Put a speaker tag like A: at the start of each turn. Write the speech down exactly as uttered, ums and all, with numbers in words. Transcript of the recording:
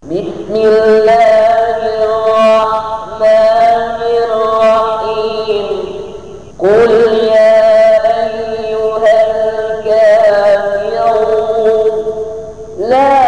A: بسم الله الرحمن الرحيم قل يا أيها الكافرون لا